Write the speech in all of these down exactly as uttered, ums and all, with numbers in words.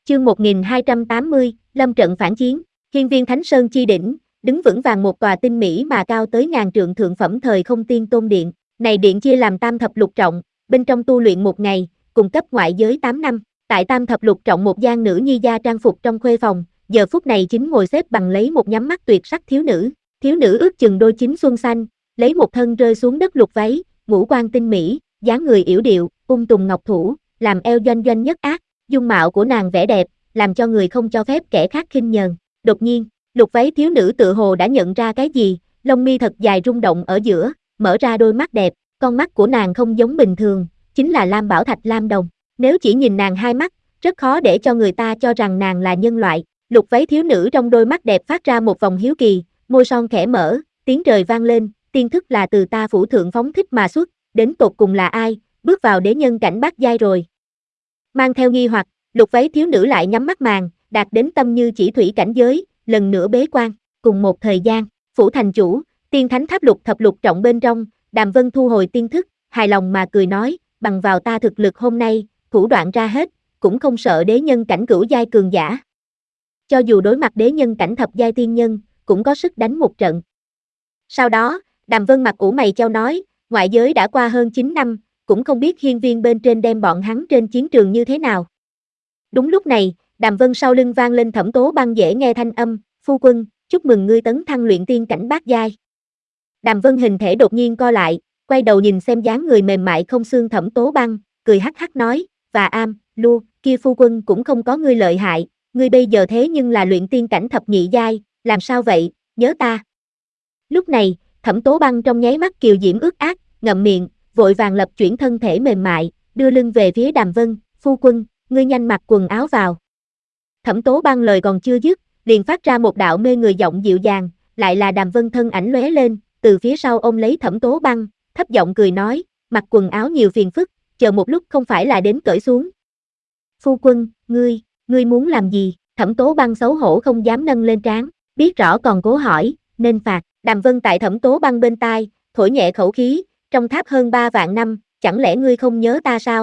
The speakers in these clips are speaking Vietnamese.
Chương một nghìn hai trăm tám mươi, lâm trận phản chiến. Hiên viên Thánh Sơn chi đỉnh, đứng vững vàng một tòa tinh mỹ mà cao tới ngàn trượng thượng phẩm thời không tiên tôn điện. Này điện chia làm tam thập lục trọng, bên trong tu luyện một ngày, cung cấp ngoại giới tám năm. Tại tam thập lục trọng một gian nữ nhi gia trang phục trong khuê phòng, giờ phút này chính ngồi xếp bằng lấy một nhắm mắt tuyệt sắc thiếu nữ. Thiếu nữ ước chừng đôi chín xuân xanh, lấy một thân rơi xuống đất lục váy, ngũ quan tinh mỹ, dáng người yểu điệu, ung tùng ngọc thủ, làm eo doanh doanh nhất ác. Dung mạo của nàng vẻ đẹp, làm cho người không cho phép kẻ khác khinh nhờn. Đột nhiên, lục váy thiếu nữ tự hồ đã nhận ra cái gì, lông mi thật dài rung động ở giữa, mở ra đôi mắt đẹp, con mắt của nàng không giống bình thường, chính là lam bảo thạch lam đồng. Nếu chỉ nhìn nàng hai mắt, rất khó để cho người ta cho rằng nàng là nhân loại. Lục váy thiếu nữ trong đôi mắt đẹp phát ra một vòng hiếu kỳ, môi son khẽ mở, tiếng trời vang lên, tiên thức là từ ta phủ thượng phóng thích mà xuất, đến tột cùng là ai, bước vào đế nhân cảnh bát giai rồi. Mang theo nghi hoặc, lục váy thiếu nữ lại nhắm mắt màng, đạt đến tâm như chỉ thủy cảnh giới, lần nữa bế quan. Cùng một thời gian, phủ thành chủ, tiên thánh tháp lục thập lục trọng bên trong, Đàm Vân thu hồi tiên thức, hài lòng mà cười nói, bằng vào ta thực lực hôm nay, thủ đoạn ra hết, cũng không sợ đế nhân cảnh cửu giai cường giả. Cho dù đối mặt đế nhân cảnh thập giai tiên nhân, cũng có sức đánh một trận. Sau đó, Đàm Vân mặt ủ mày chau nói, ngoại giới đã qua hơn chín năm, cũng không biết hiên viên bên trên đem bọn hắn trên chiến trường như thế nào. Đúng lúc này, Đàm Vân sau lưng vang lên Thẩm Tố Băng dễ nghe thanh âm, phu quân, chúc mừng ngươi tấn thăng luyện tiên cảnh bát giai. Đàm Vân hình thể đột nhiên co lại, quay đầu nhìn xem dáng người mềm mại không xương Thẩm Tố Băng, cười hắc hắc nói, và am, lu, kia phu quân cũng không có ngươi lợi hại, ngươi bây giờ thế nhưng là luyện tiên cảnh thập nhị giai, làm sao vậy, nhớ ta. Lúc này, Thẩm Tố Băng trong nháy mắt kiều diễm ướt át, ngậm miệng, vội vàng lập chuyển thân thể mềm mại, đưa lưng về phía Đàm Vân, phu quân, ngươi nhanh mặc quần áo vào. Thẩm Tố Băng lời còn chưa dứt, liền phát ra một đạo mê người giọng dịu dàng, lại là Đàm Vân thân ảnh lóe lên, từ phía sau ôm lấy Thẩm Tố Băng, thấp giọng cười nói, mặc quần áo nhiều phiền phức, chờ một lúc không phải là đến cởi xuống. Phu quân, ngươi, ngươi muốn làm gì? Thẩm Tố Băng xấu hổ không dám nâng lên trán, biết rõ còn cố hỏi, nên phạt. Đàm Vân tại Thẩm Tố Băng bên tai, thổi nhẹ khẩu khí, trong tháp hơn ba vạn năm, chẳng lẽ ngươi không nhớ ta sao?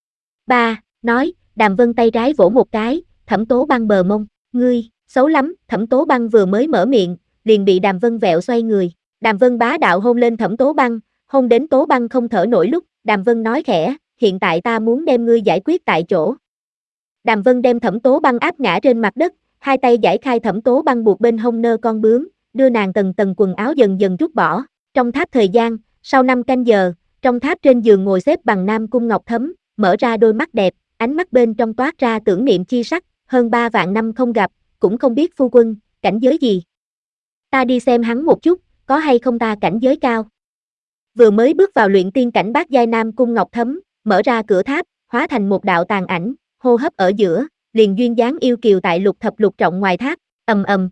Ba, nói, Đàm Vân tay trái vỗ một cái, Thẩm Tố Băng bờ mông, ngươi, xấu lắm. Thẩm Tố Băng vừa mới mở miệng, liền bị Đàm Vân vẹo xoay người. Đàm Vân bá đạo hôn lên Thẩm Tố Băng, hôn đến Tố Băng không thở nổi lúc, Đàm Vân nói khẽ, hiện tại ta muốn đem ngươi giải quyết tại chỗ. Đàm Vân đem Thẩm Tố Băng áp ngã trên mặt đất, hai tay giải khai Thẩm Tố Băng buộc bên hông nơ con bướm, đưa nàng tầng tầng quần áo dần dần rút bỏ. Trong tháp thời gian, sau năm canh giờ, trong tháp trên giường ngồi xếp bằng Nam Cung Ngọc Thấm, mở ra đôi mắt đẹp, ánh mắt bên trong toát ra tưởng niệm chi sắc, hơn ba vạn năm không gặp, cũng không biết phu quân, cảnh giới gì. Ta đi xem hắn một chút, có hay không ta cảnh giới cao. Vừa mới bước vào luyện tiên cảnh bát giai Nam Cung Ngọc Thấm, mở ra cửa tháp, hóa thành một đạo tàn ảnh, hô hấp ở giữa, liền duyên dáng yêu kiều tại lục thập lục trọng ngoài tháp, ầm ầm.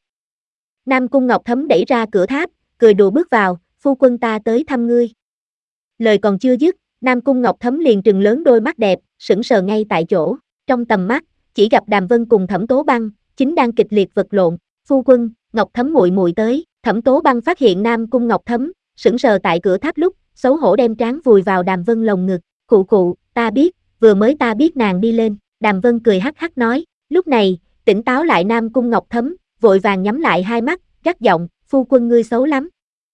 Nam Cung Ngọc Thấm đẩy ra cửa tháp, cười đùa bước vào, phu quân ta tới thăm ngươi. Lời còn chưa dứt, Nam Cung Ngọc Thấm liền trừng lớn đôi mắt đẹp, sững sờ ngay tại chỗ, trong tầm mắt, chỉ gặp Đàm Vân cùng Thẩm Tố Băng, chính đang kịch liệt vật lộn, phu quân, Ngọc Thấm muội muội tới. Thẩm Tố Băng phát hiện Nam Cung Ngọc Thấm, sững sờ tại cửa tháp lúc, xấu hổ đem trán vùi vào Đàm Vân lồng ngực, khụ khụ, ta biết, vừa mới ta biết nàng đi lên. Đàm Vân cười hắc hắc nói, lúc này, tỉnh táo lại Nam Cung Ngọc Thấm, vội vàng nhắm lại hai mắt, gắt giọng, phu quân ngươi xấu lắm.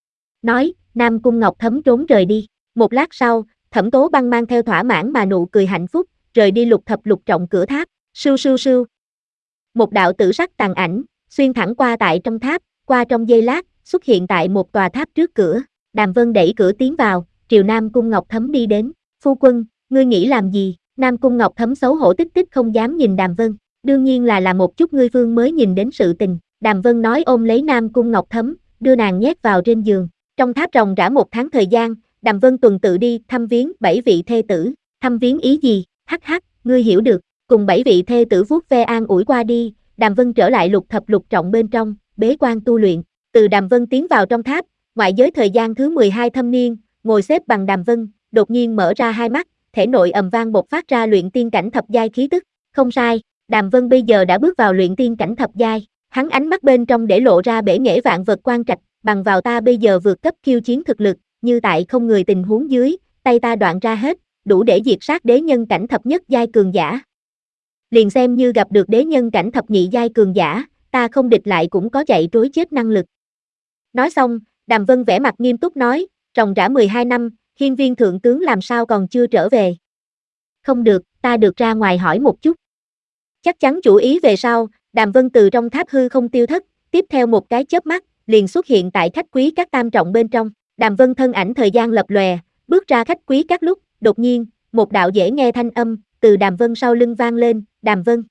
Nói, Nam Cung Ngọc Thấm trốn rời đi. Một lát sau, Thẩm Tố Băng mang theo thỏa mãn mà nụ cười hạnh phúc, rời đi lục thập lục trọng cửa tháp, sưu sưu sưu. Một đạo tử sắc tàn ảnh, xuyên thẳng qua tại trong tháp, qua trong giây lát, xuất hiện tại một tòa tháp trước cửa. Đàm Vân đẩy cửa tiến vào, triều Nam Cung Ngọc Thấm đi đến, phu quân, ngươi nghĩ làm gì? Nam Cung Ngọc Thấm xấu hổ tích tích không dám nhìn Đàm Vân, đương nhiên là làm một chút ngươi vương mới nhìn đến sự tình. Đàm Vân nói ôm lấy Nam Cung Ngọc Thấm, đưa nàng nhét vào trên giường. Trong tháp ròng rã một tháng thời gian, Đàm Vân tuần tự đi thăm viếng bảy vị thê tử. Thăm viếng ý gì? Hắc hắc, ngươi hiểu được. Cùng bảy vị thê tử vuốt ve an ủi qua đi, Đàm Vân trở lại lục thập lục trọng bên trong, bế quan tu luyện. Từ Đàm Vân tiến vào trong tháp, ngoại giới thời gian thứ mười hai thâm niên, ngồi xếp bằng Đàm Vân, đột nhiên mở ra hai mắt, thể nội ầm vang bộc phát ra luyện tiên cảnh thập giai khí tức. Không sai, Đàm Vân bây giờ đã bước vào luyện tiên cảnh thập giai. Hắn ánh mắt bên trong để lộ ra bể nghệ vạn vật quan trạch, bằng vào ta bây giờ vượt cấp khiêu chiến thực lực, như tại không người tình huống dưới, tay ta đoạn ra hết, đủ để diệt sát đế nhân cảnh thập nhất giai cường giả. liền xem như gặp được đế nhân cảnh thập nhị giai cường giả, ta không địch lại cũng có chạy trối chết năng lực. Nói xong, Đàm Vân vẻ mặt nghiêm túc nói, ròng rã mười hai năm, hiên viên thượng tướng làm sao còn chưa trở về. Không được, ta được ra ngoài hỏi một chút. Chắc chắn chủ ý về sau, Đàm Vân từ trong tháp hư không tiêu thất, tiếp theo một cái chớp mắt, liền xuất hiện tại khách quý các tam trọng bên trong. Đàm Vân thân ảnh thời gian lập lòe, bước ra khách quý các lúc, đột nhiên, một đạo dễ nghe thanh âm, từ Đàm Vân sau lưng vang lên, Đàm Vân.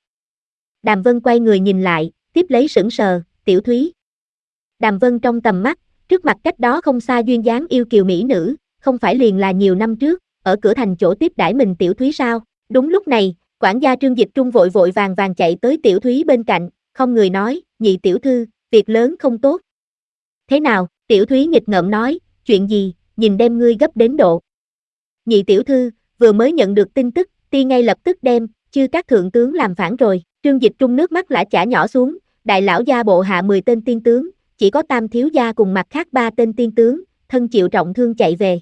Đàm Vân quay người nhìn lại, tiếp lấy sững sờ, Tiểu Thúy. Đàm Vân trong tầm mắt, trước mặt cách đó không xa duyên dáng yêu kiều mỹ nữ, không phải liền là nhiều năm trước, ở cửa thành chỗ tiếp đãi mình Tiểu Thúy sao? Đúng lúc này, quản gia Trương Dịch Trung vội vội vàng vàng chạy tới Tiểu Thúy bên cạnh, không người nói, nhị tiểu thư, việc lớn không tốt. Thế nào? Tiểu Thúy nghịch ngợm nói, chuyện gì, nhìn đem ngươi gấp đến độ. Nhị tiểu thư, vừa mới nhận được tin tức, ti ngay lập tức đem, chư các thượng tướng làm phản rồi. Trương Dịch Trung nước mắt lã chả nhỏ xuống, đại lão gia bộ hạ mười tên tiên tướng, chỉ có Tam thiếu gia cùng mặt khác ba tên tiên tướng, thân chịu trọng thương chạy về.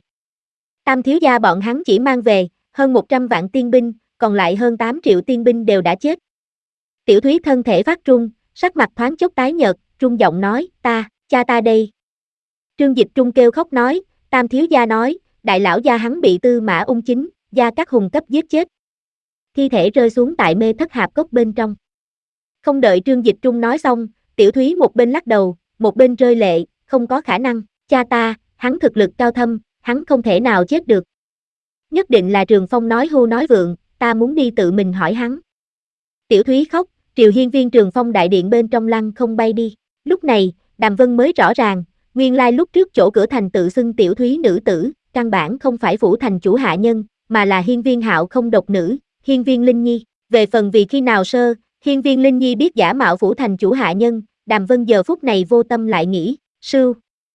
Tam thiếu gia bọn hắn chỉ mang về hơn một trăm vạn tiên binh, còn lại hơn tám triệu tiên binh đều đã chết. Tiểu Thúy thân thể phát run, sắc mặt thoáng chốc tái nhợt, run giọng nói, ta, cha ta đây. Trương Dịch Trung kêu khóc nói, Tam thiếu gia nói, đại lão gia hắn bị Tư Mã Ung Chính, gia các hùng cấp giết chết. Thi thể rơi xuống tại mê thất hạp cốc bên trong. Không đợi Trương Dịch Trung nói xong, Tiểu Thúy một bên lắc đầu, một bên rơi lệ, không có khả năng, cha ta, hắn thực lực cao thâm, hắn không thể nào chết được. Nhất định là Trường Phong nói hưu nói vượng, ta muốn đi tự mình hỏi hắn. Tiểu Thúy khóc, Triều Hiên viên Trường Phong đại điện bên trong lăn không bay đi. Lúc này, Đàm Vân mới rõ ràng, nguyên lai lúc trước chỗ cửa thành tự xưng Tiểu Thúy nữ tử, căn bản không phải phủ thành chủ hạ nhân, mà là hiên viên hạo không độc nữ, hiên viên Linh Nhi. Về phần vì khi nào sơ, hiên viên Linh Nhi biết giả mạo phủ thành chủ hạ nhân, Đàm Vân giờ phút này vô tâm lại nghĩ, sưu.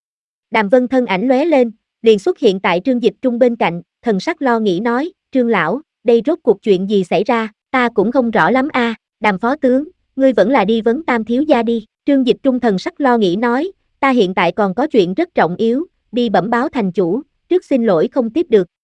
Đàm Vân thân ảnh lóe lên, liền xuất hiện tại Trương Dịch Trung bên cạnh, thần sắc lo nghĩ nói, Trương lão, đây rốt cuộc chuyện gì xảy ra, ta cũng không rõ lắm a. À, Đàm phó tướng, ngươi vẫn là đi vấn Tam thiếu gia đi. Trương Dịch Trung thần sắc lo nghĩ nói, ta hiện tại còn có chuyện rất trọng yếu, đi bẩm báo thành chủ, trước xin lỗi không tiếp được.